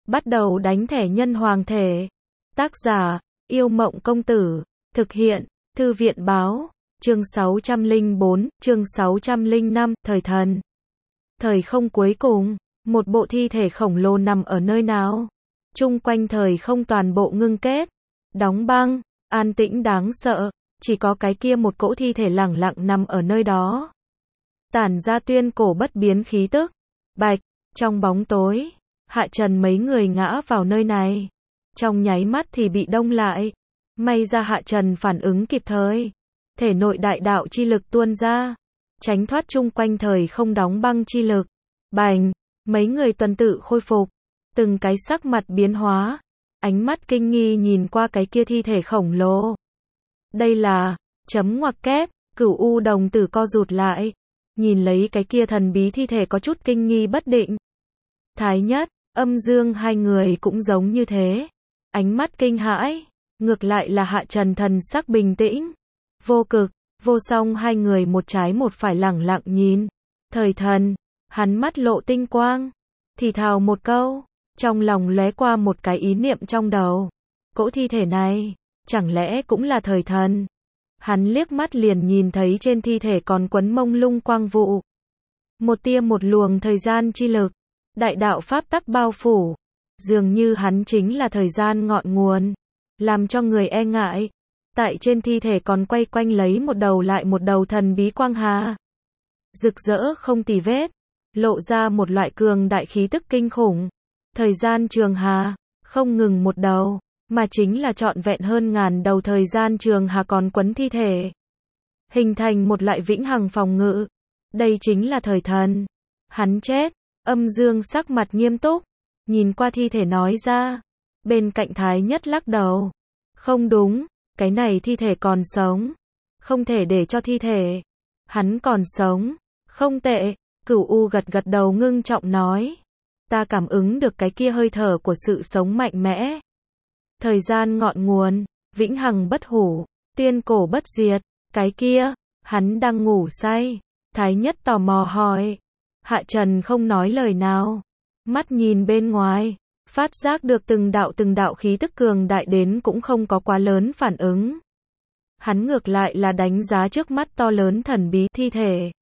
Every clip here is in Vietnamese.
Bắt đầu đánh thẻ nhân hoàng thể. Tác giả, Yêu Mộng Công Tử. Thực hiện, Thư viện Báo. Chương 604, chương 605, Thời Thần. Thời không cuối cùng, một bộ thi thể khổng lồ nằm ở nơi nào? Chung quanh thời không toàn bộ ngưng kết, đóng băng, an tĩnh đáng sợ, chỉ có cái kia một cỗ thi thể lẳng lặng nằm ở nơi đó. Tản ra tuyên cổ bất biến khí tức. Bạch, trong bóng tối, Hạ Trần mấy người ngã vào nơi này. Trong nháy mắt thì bị đông lại. May ra Hạ Trần phản ứng kịp thời. Thể nội đại đạo chi lực tuôn ra, tránh thoát chung quanh thời không đóng băng chi lực. Bành, mấy người tuần tự khôi phục, từng cái sắc mặt biến hóa, ánh mắt kinh nghi nhìn qua cái kia thi thể khổng lồ. Đây là, chấm ngoặc kép, Cửu U đồng tử co rụt lại, nhìn lấy cái kia thần bí thi thể có chút kinh nghi bất định. Thái Nhất, Âm Dương hai người cũng giống như thế, ánh mắt kinh hãi, ngược lại là Hạ Trần thần sắc bình tĩnh. Vô Cực, Vô Song hai người một trái một phải lẳng lặng nhìn. Thời Thần, hắn mắt lộ tinh quang, thì thào một câu, trong lòng lóe qua một cái ý niệm trong đầu. Cỗ thi thể này, chẳng lẽ cũng là Thời Thần? Hắn liếc mắt liền nhìn thấy trên thi thể còn quấn mông lung quang vụ. Một tia một luồng thời gian chi lực, đại đạo pháp tắc bao phủ, dường như hắn chính là thời gian ngọn nguồn, làm cho người e ngại. Tại trên thi thể còn quay quanh lấy một đầu lại một đầu thần bí quang hà. Rực rỡ không tì vết, lộ ra một loại cường đại khí tức kinh khủng. Thời gian trường hà, không ngừng một đầu, mà chính là trọn vẹn hơn ngàn đầu thời gian trường hà còn quấn thi thể. Hình thành một loại vĩnh hằng phòng ngự. Đây chính là Thời Thần. Hắn chết, Âm Dương sắc mặt nghiêm túc, nhìn qua thi thể nói ra. Bên cạnh Thái Nhất lắc đầu. Không đúng. Cái này thi thể còn sống, không thể để cho thi thể. Hắn còn sống, không tệ. Cửu U gật gật đầu ngưng trọng nói. Ta cảm ứng được cái kia hơi thở của sự sống mạnh mẽ. Thời gian ngọn nguồn, vĩnh hằng bất hủ, tuyên cổ bất diệt. Cái kia, hắn đang ngủ say. Thái Nhất tò mò hỏi. Hạ Trần không nói lời nào, mắt nhìn bên ngoài, phát giác được từng đạo khí tức cường đại đến cũng không có quá lớn phản ứng. Hắn ngược lại là đánh giá trước mắt to lớn thần bí thi thể.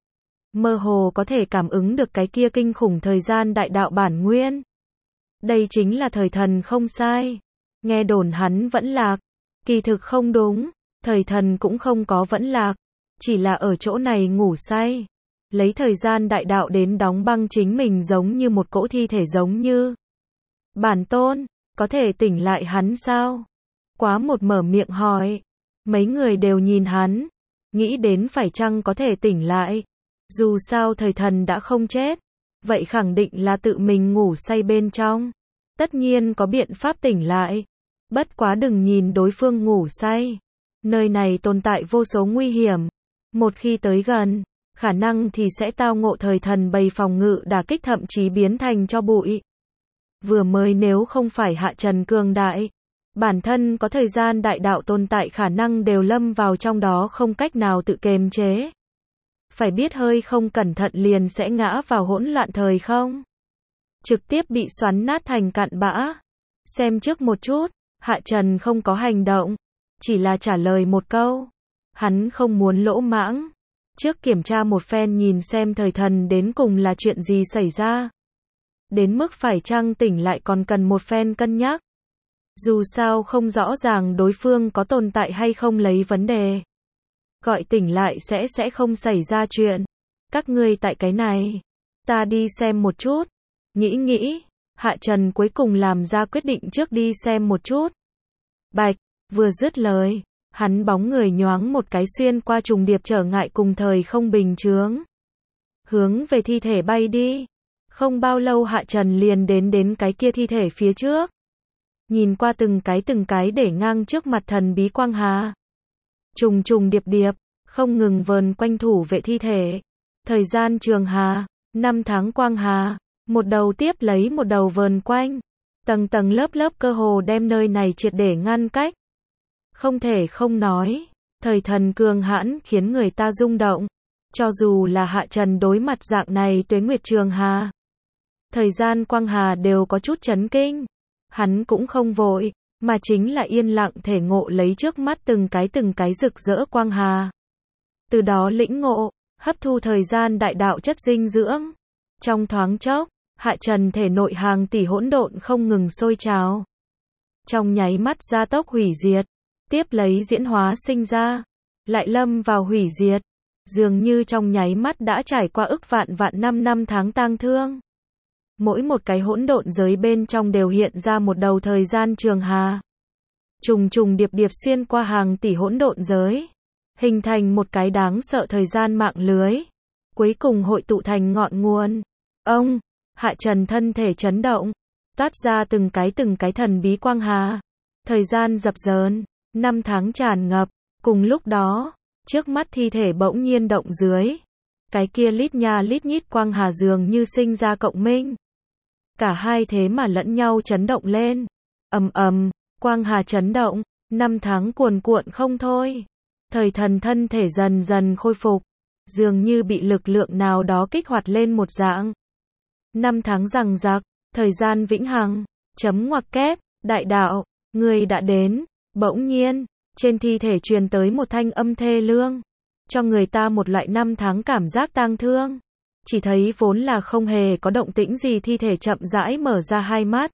Mơ hồ có thể cảm ứng được cái kia kinh khủng thời gian đại đạo bản nguyên. Đây chính là Thời Thần không sai. Nghe đồn hắn vẫn lạc. Kỳ thực không đúng. Thời Thần cũng không có vẫn lạc. Chỉ là ở chỗ này ngủ say. Lấy thời gian đại đạo đến đóng băng chính mình giống như một cỗ thi thể giống như. Bản tôn, có thể tỉnh lại hắn sao? Quá một mở miệng hỏi. Mấy người đều nhìn hắn, nghĩ đến phải chăng có thể tỉnh lại. Dù sao Thời Thần đã không chết, vậy khẳng định là tự mình ngủ say bên trong. Tất nhiên có biện pháp tỉnh lại. Bất quá đừng nhìn đối phương ngủ say. Nơi này tồn tại vô số nguy hiểm. Một khi tới gần, khả năng thì sẽ tao ngộ Thời Thần bày phòng ngự đả kích thậm chí biến thành cho bụi. Vừa mới nếu không phải Hạ Trần cường đại, bản thân có thời gian đại đạo tồn tại khả năng đều lâm vào trong đó không cách nào tự kiềm chế. Phải biết hơi không cẩn thận liền sẽ ngã vào hỗn loạn thời không. Trực tiếp bị xoắn nát thành cặn bã. Xem trước một chút, Hạ Trần không có hành động, chỉ là trả lời một câu. Hắn không muốn lỗ mãng. Trước kiểm tra một phen nhìn xem Thời Thần đến cùng là chuyện gì xảy ra. Đến mức phải chăng tỉnh lại còn cần một phen cân nhắc. Dù sao không rõ ràng đối phương có tồn tại hay không lấy vấn đề. Gọi tỉnh lại sẽ không xảy ra chuyện. Các ngươi tại cái này. Ta đi xem một chút. Nghĩ. Hạ Trần cuối cùng làm ra quyết định trước đi xem một chút. Bạch, vừa dứt lời. Hắn bóng người nhoáng một cái xuyên qua trùng điệp trở ngại cùng thời không bình chướng. Hướng về thi thể bay đi. Không bao lâu Hạ Trần liền đến cái kia thi thể phía trước. Nhìn qua từng cái để ngang trước mặt thần bí quang hà. Trùng điệp, không ngừng vờn quanh thủ vệ thi thể. Thời gian trường hà, 5 tháng quang hà, một đầu tiếp lấy một đầu vờn quanh. Tầng lớp cơ hồ đem nơi này triệt để ngăn cách. Không thể không nói, Thời Thần cường hãn khiến người ta rung động. Cho dù là Hạ Trần đối mặt dạng này tuế nguyệt trường hà. Thời gian Quang Hà đều có chút chấn kinh. Hắn cũng không vội, mà chính là yên lặng thể ngộ lấy trước mắt từng cái rực rỡ quang hà. Từ đó lĩnh ngộ, hấp thu thời gian đại đạo chất dinh dưỡng. Trong thoáng chốc, Hạ Trần thể nội hàng tỷ hỗn độn không ngừng sôi trào. Trong nháy mắt gia tốc hủy diệt, tiếp lấy diễn hóa sinh ra, lại lâm vào hủy diệt, dường như trong nháy mắt đã trải qua ức vạn năm tháng tang thương. Mỗi một cái hỗn độn giới bên trong đều hiện ra một đầu thời gian trường hà. Trùng trùng điệp điệp xuyên qua hàng tỷ hỗn độn giới, hình thành một cái đáng sợ thời gian mạng lưới, cuối cùng hội tụ thành ngọn nguồn. Ông, Hạ Trần thân thể chấn động, toát ra từng cái thần bí quang hà. Thời gian dập dờn, năm tháng tràn ngập, cùng lúc đó, trước mắt thi thể bỗng nhiên động dưới. Cái kia lít nha lít nhít quang hà dường như sinh ra cộng minh. Cả hai thế mà lẫn nhau chấn động lên. Ầm ầm, quang hà chấn động, năm tháng cuồn cuộn không thôi. Thời thần thân thể dần dần khôi phục, dường như bị lực lượng nào đó kích hoạt lên một dạng. Năm tháng giằng giặc, thời gian vĩnh hằng, chấm ngoặc kép, đại đạo, người đã đến. Bỗng nhiên, trên thi thể truyền tới một thanh âm thê lương, cho người ta một loại năm tháng cảm giác tang thương. Chỉ thấy vốn là không hề có động tĩnh gì thi thể chậm rãi mở ra hai mắt.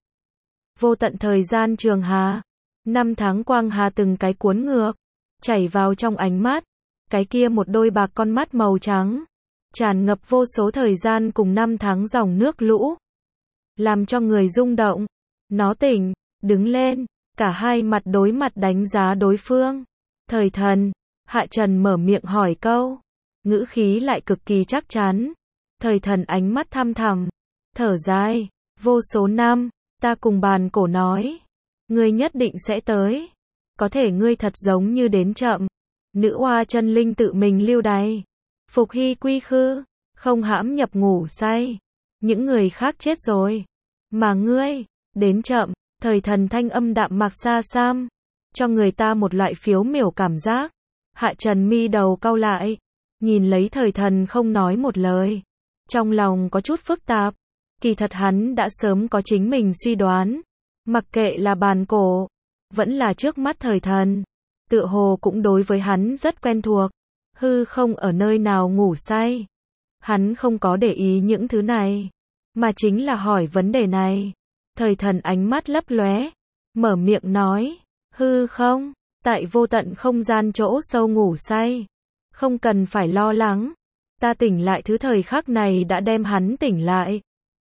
Vô tận thời gian trường hà, năm tháng quang hà từng cái cuốn ngược, chảy vào trong ánh mắt. Cái kia một đôi bạc con mắt màu trắng, tràn ngập vô số thời gian cùng năm tháng dòng nước lũ, làm cho người rung động. Nó tỉnh, đứng lên, cả hai mặt đối mặt đánh giá đối phương. Thời thần, Hạ Trần mở miệng hỏi câu, ngữ khí lại cực kỳ chắc chắn. Thời thần ánh mắt thăm thẳm, thở dài, vô số năm, ta cùng bàn cổ nói, ngươi nhất định sẽ tới. Có thể ngươi thật giống như đến chậm. Nữ oa chân linh tự mình lưu đày, phục hy quy khư, không hãm nhập ngủ say. Những người khác chết rồi, mà ngươi, đến chậm. Thời thần thanh âm đạm mạc xa xăm, cho người ta một loại phiếu miểu cảm giác. Hạ Trần mi đầu cau lại, nhìn lấy thời thần không nói một lời. Trong lòng có chút phức tạp, kỳ thật hắn đã sớm có chính mình suy đoán. Mặc kệ là bàn cổ, vẫn là trước mắt thời thần, tựa hồ cũng đối với hắn rất quen thuộc. Hư không ở nơi nào ngủ say. Hắn không có để ý những thứ này, mà chính là hỏi vấn đề này. Thời thần ánh mắt lấp lóe, mở miệng nói, hư không, tại vô tận không gian chỗ sâu ngủ say. Không cần phải lo lắng, ta tỉnh lại thứ thời khắc này đã đem hắn tỉnh lại.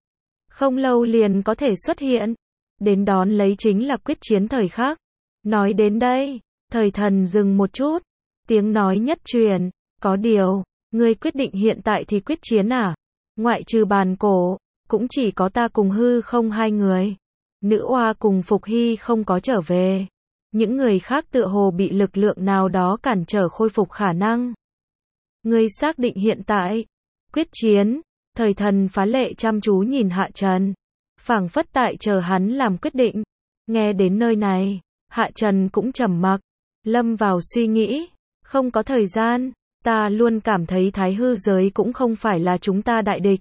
Không lâu liền có thể xuất hiện, đến đón lấy chính là quyết chiến thời khắc. Nói đến đây, thời thần dừng một chút, tiếng nói nhất truyền, có điều, ngươi quyết định hiện tại thì quyết chiến à? Ngoại trừ bàn cổ, cũng chỉ có ta cùng hư không hai người. Nữ oa cùng Phục Hy không có trở về. Những người khác tựa hồ bị lực lượng nào đó cản trở khôi phục khả năng. Ngươi xác định hiện tại quyết chiến? Thời thần phá lệ chăm chú nhìn Hạ Trần, phảng phất tại chờ hắn làm quyết định. Nghe đến nơi này, Hạ Trần cũng trầm mặc, lâm vào suy nghĩ. Không có thời gian, ta luôn cảm thấy thái hư giới cũng không phải là chúng ta đại địch.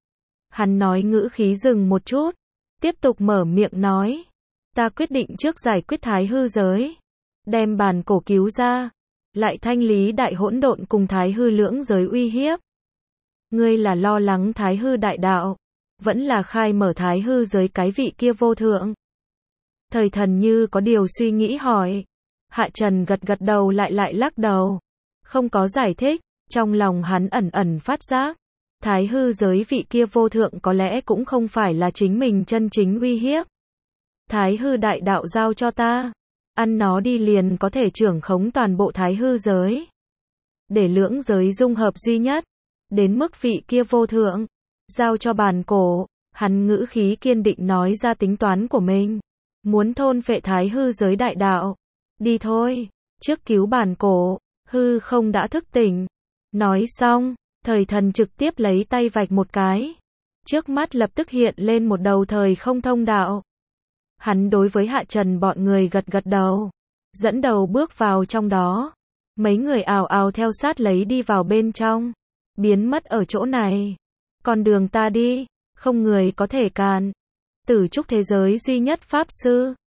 Hắn nói ngữ khí dừng một chút, tiếp tục mở miệng nói, ta quyết định trước giải quyết thái hư giới, đem bàn cổ cứu ra, lại thanh lý đại hỗn độn cùng thái hư lưỡng giới uy hiếp. Ngươi là lo lắng thái hư đại đạo, vẫn là khai mở thái hư giới cái vị kia vô thượng? Thời thần như có điều suy nghĩ hỏi. Hạ Trần gật gật đầu lại lắc đầu, không có giải thích. Trong lòng hắn ẩn ẩn phát giác, thái hư giới vị kia vô thượng có lẽ cũng không phải là chính mình chân chính uy hiếp. Thái hư đại đạo giao cho ta, ăn nó đi liền có thể trưởng khống toàn bộ thái hư giới, để lưỡng giới dung hợp duy nhất. Đến mức vị kia vô thượng, giao cho bàn cổ. Hắn ngữ khí kiên định nói ra tính toán của mình, muốn thôn phệ thái hư giới đại đạo. Đi thôi, trước cứu bàn cổ. Hư không đã thức tỉnh. Nói xong, thời thần trực tiếp lấy tay vạch một cái, trước mắt lập tức hiện lên một đầu thời không thông đạo. Hắn đối với Hạ Trần bọn người gật gật đầu, dẫn đầu bước vào trong đó. Mấy người ào ào theo sát lấy đi vào bên trong, biến mất ở chỗ này. Con đường ta đi, không người có thể cản. Tử trúc thế giới duy nhất Pháp Sư.